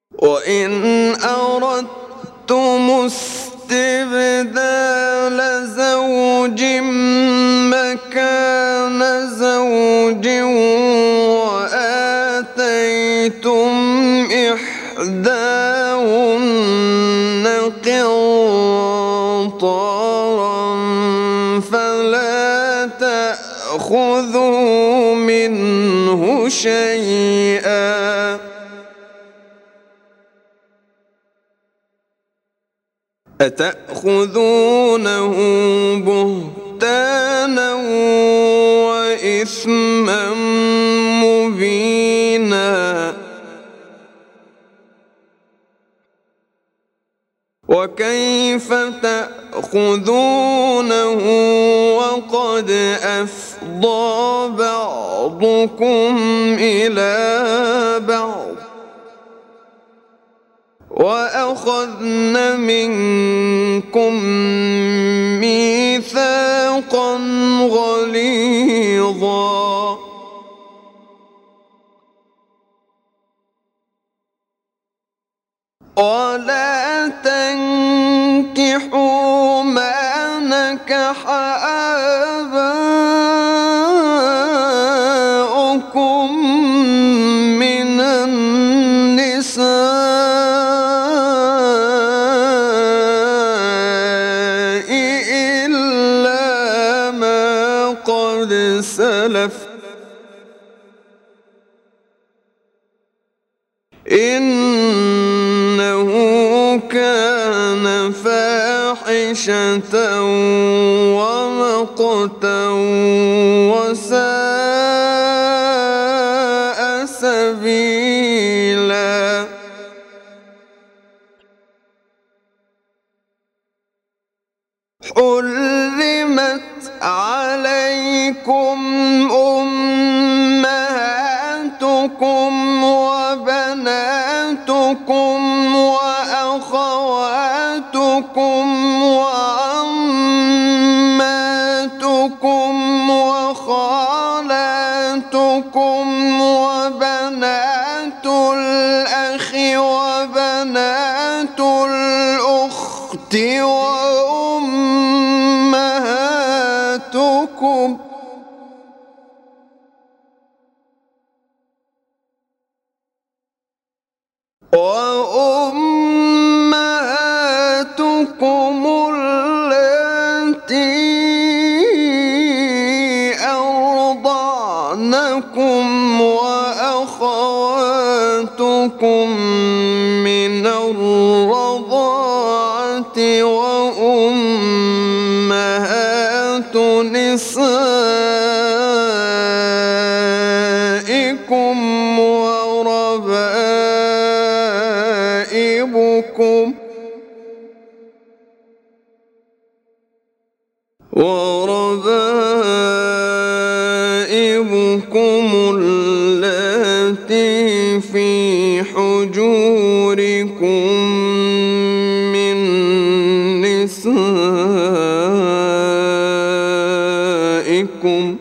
وإن أردتم استبدال زوج مكان زوج وآتيتم إحداهن قنطارا فلا تأخذوا منه شيئا أتأخذونه بهتانا وإثما مبينا وكيف تأخذونه وقد أفضى بعضكم إلى بعض وأخذن منكم ميثاقا غليظا ولا تنكحوا ما نكح آباؤكم من النساء إلا ما قد سلف إنه كان فاحشة ومقتا وساء سبيلا حرمت عليكم أمهاتكم وبناتكم وأخواتكم وعماتكم وخالاتكم وبنات الأخ وبنات الأخت وأمهاتكم اللاتي أرضعنكم وأخواتكم من الرضاعة وأمهات نسائكم وربائبكم اللاتي في حجوركم من نسائكم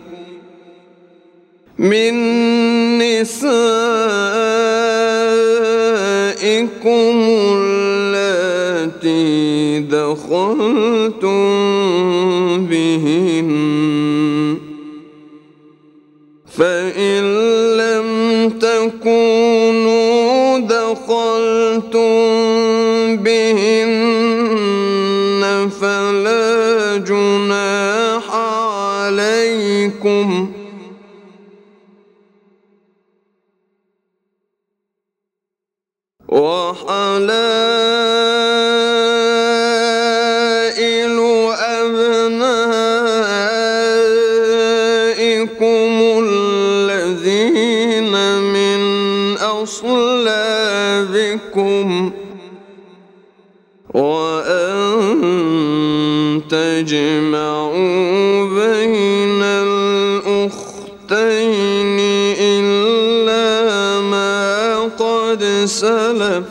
اللاتي دخلتم بهن فإن لم تكونوا دخلتم بهن فلا جناح عليكم وحلائل أبنائكم الذين من أصلابكم وأن تجمعوا بين الأختين إلا ما قد سلف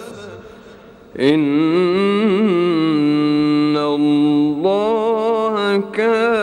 إن الله كان